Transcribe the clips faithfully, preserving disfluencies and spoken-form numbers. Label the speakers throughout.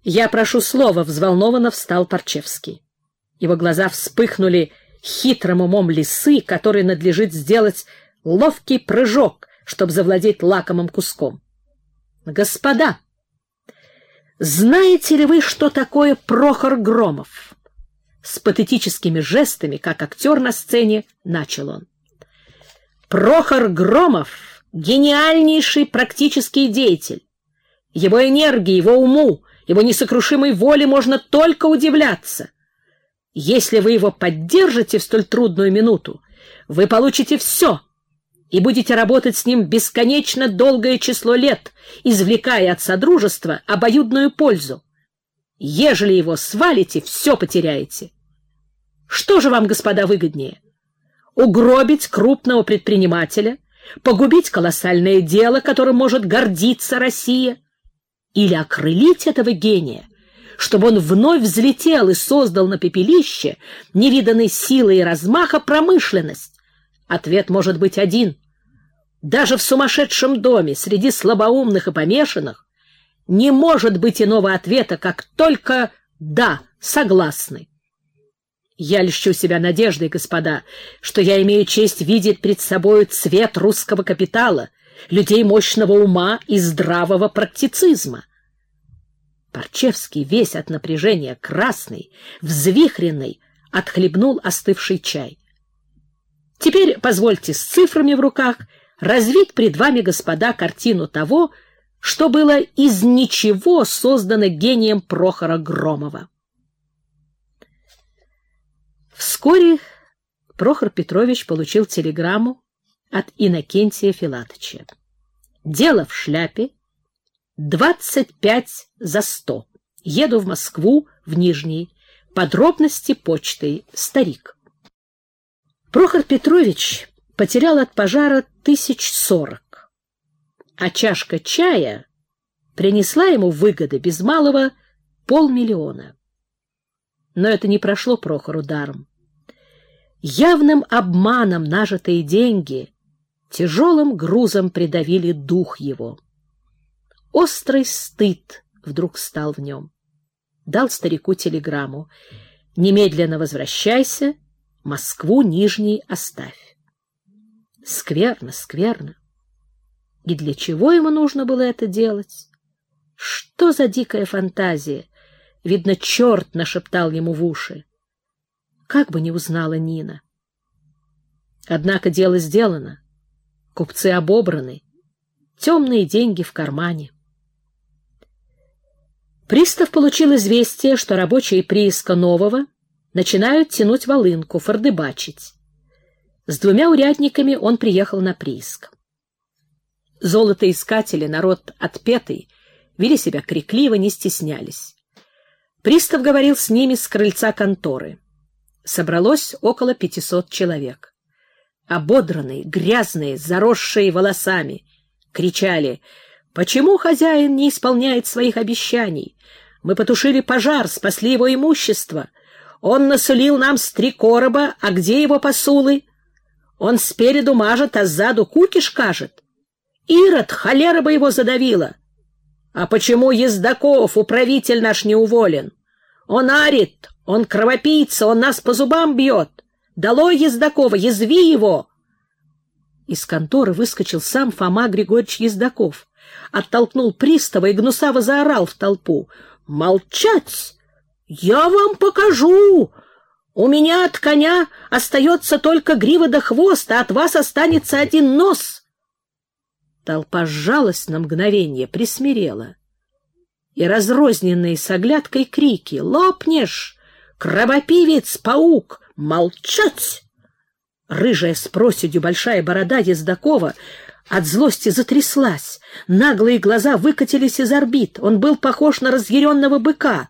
Speaker 1: «Я прошу слова», — взволнованно встал Парчевский. Его глаза вспыхнули хитрым умом лисы, который надлежит сделать ловкий прыжок, чтобы завладеть лакомым куском. «Господа, знаете ли вы, что такое Прохор Громов?» С патетическими жестами, как актер на сцене, начал он. «Прохор Громов — гениальнейший практический деятель. Его энергии, его уму, его несокрушимой воле можно только удивляться. Если вы его поддержите в столь трудную минуту, вы получите все и будете работать с ним бесконечно долгое число лет, извлекая от содружества обоюдную пользу. Ежели его свалите, все потеряете. Что же вам, господа, выгоднее? Угробить крупного предпринимателя, погубить колоссальное дело, которым может гордиться Россия, или окрылить этого гения, чтобы он вновь взлетел и создал на пепелище невиданной силы и размаха промышленность? Ответ может быть один. Даже в сумасшедшем доме, среди слабоумных и помешанных, не может быть иного ответа, как только «да, согласны». Я льщу себя надеждой, господа, что я имею честь видеть пред собою цвет русского капитала, людей мощного ума и здравого практицизма. Парчевский, весь от напряжения красный, взвихренный, отхлебнул остывший чай. Теперь позвольте с цифрами в руках развить пред вами, господа, картину того, что было из ничего создано гением Прохора Громова. Вскоре Прохор Петрович получил телеграмму от Иннокентия Филатыча. Дело в шляпе, двадцать пять за сто. Еду в Москву, в Нижний. Подробности почтой. Старик. Прохор Петрович потерял от пожара тысяч сорок, а чашка чая принесла ему выгоды без малого полмиллиона. Но это не прошло Прохору даром. Явным обманом нажитые деньги тяжелым грузом придавили дух его. Острый стыд вдруг стал в нем. Дал старику телеграмму: «Немедленно возвращайся, Москву Нижний оставь». Скверно, скверно. И для чего ему нужно было это делать? Что за дикая фантазия? Видно, черт нашептал ему в уши. Как бы не узнала Нина. Однако дело сделано. Купцы обобраны. Темные деньги в кармане. Пристав получил известие, что рабочие прииска Нового начинают тянуть волынку, фордыбачить. С двумя урядниками он приехал на прииск. Золотоискатели, народ отпетый, вели себя крикливо, не стеснялись. Пристав говорил с ними с крыльца конторы. Собралось около пятисот человек. Ободранные, грязные, заросшие волосами, кричали: «Почему хозяин не исполняет своих обещаний? Мы потушили пожар, спасли его имущество. Он насулил нам с три короба, а где его посулы? Он спереду мажет, а сзаду кукиш кажет. Ирод, холера бы его задавила. А почему Ездаков, управитель наш, не уволен? Он арит, он кровопийца, он нас по зубам бьет. Долой Ездакова, язви его!» Из конторы выскочил сам Фома Григорьевич Ездаков, оттолкнул пристава и гнусаво заорал в толпу: «Молчать! Я вам покажу! У меня от коня остается только грива да хвост, а от вас останется один нос!» Толпа сжалась на мгновение, присмирела. И разрозненные с оглядкой крики: «Лопнешь! Кровопивец, паук! Молчать!» Рыжая с проседью большая борода Ездакова от злости затряслась, наглые глаза выкатились из орбит, он был похож на разъяренного быка.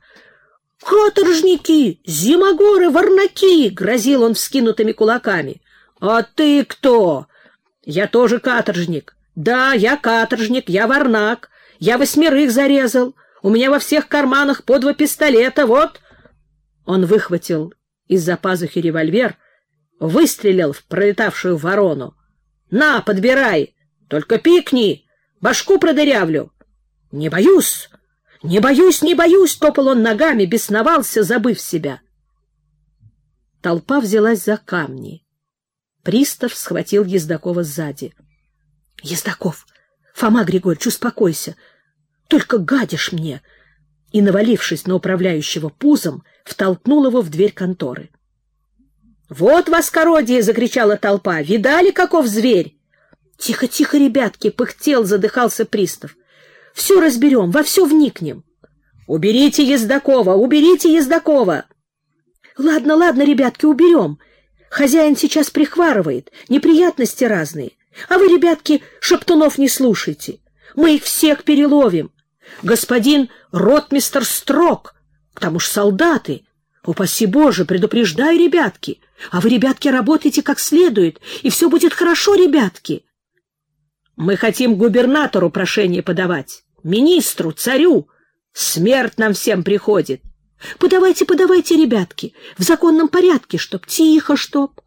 Speaker 1: «Каторжники! Зимогоры! Варнаки!» — грозил он вскинутыми кулаками. «А ты кто?» «Я тоже каторжник. Да, я каторжник, я варнак. Я восьмерых зарезал. У меня во всех карманах по два пистолета, вот». Он выхватил из-за пазухи револьвер, выстрелил в пролетавшую ворону. «На, подбирай! Только пикни! Башку продырявлю!» «Не боюсь! «Не боюсь, не боюсь!» — топал он ногами, бесновался, забыв себя. Толпа взялась за камни. Пристав схватил Ездакова сзади. — Ездаков, Фома Григорьевич, успокойся. Только гадишь мне. И, навалившись на управляющего пузом, втолкнул его в дверь конторы. — Вот воскородие! — закричала толпа. — Видали, каков зверь? — Тихо, тихо, ребятки! — пыхтел, задыхался пристав. — Все разберем, во все вникнем. — Уберите Ездакова! Уберите Ездакова! — Ладно, ладно, ребятки, уберем. Хозяин сейчас прихварывает, неприятности разные. А вы, ребятки, шептунов не слушайте. Мы их всех переловим. Господин ротмистр строг, к тому ж солдаты. Упаси Боже, предупреждаю, ребятки. А вы, ребятки, работайте как следует, и все будет хорошо, ребятки. Мы хотим губернатору прошение подавать, министру, царю. Смерть нам всем приходит. Подавайте, подавайте, ребятки, в законном порядке, чтоб тихо, чтоб.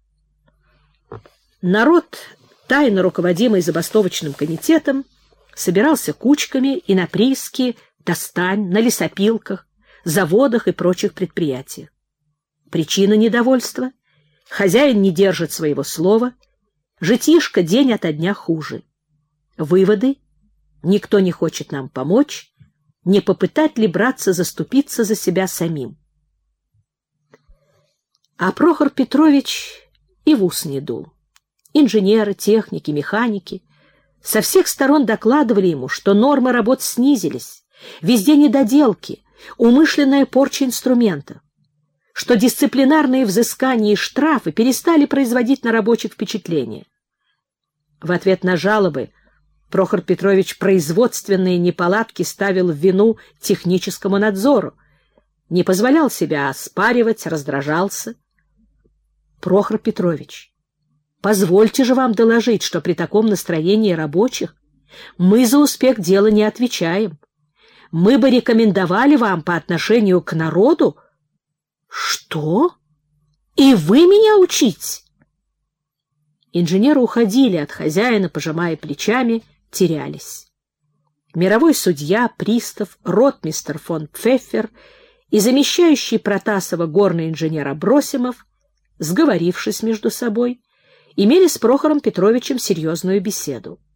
Speaker 1: Народ, тайно руководимый забастовочным комитетом, собирался кучками и на прииске, достань, на лесопилках, заводах и прочих предприятиях. Причина недовольства — хозяин не держит своего слова, житишко день ото дня хуже. Выводы — никто не хочет нам помочь, не попытать ли браться заступиться за себя самим. А Прохор Петрович и в ус не дул. Инженеры, техники, механики со всех сторон докладывали ему, что нормы работ снизились, везде недоделки, умышленная порча инструментов, что дисциплинарные взыскания и штрафы перестали производить на рабочих впечатление. В ответ на жалобы Прохор Петрович производственные неполадки ставил в вину техническому надзору, не позволял себя оспаривать, раздражался. Прохор Петрович, позвольте же вам доложить, что при таком настроении рабочих мы за успех дела не отвечаем. Мы бы рекомендовали вам по отношению к народу... Что? И вы меня учите? Инженеры уходили от хозяина, пожимая плечами, терялись. Мировой судья, пристав, ротмистр фон Пфеффер и замещающий Протасова горный инженер Абросимов, сговорившись между собой, имели с Прохором Петровичем серьезную беседу.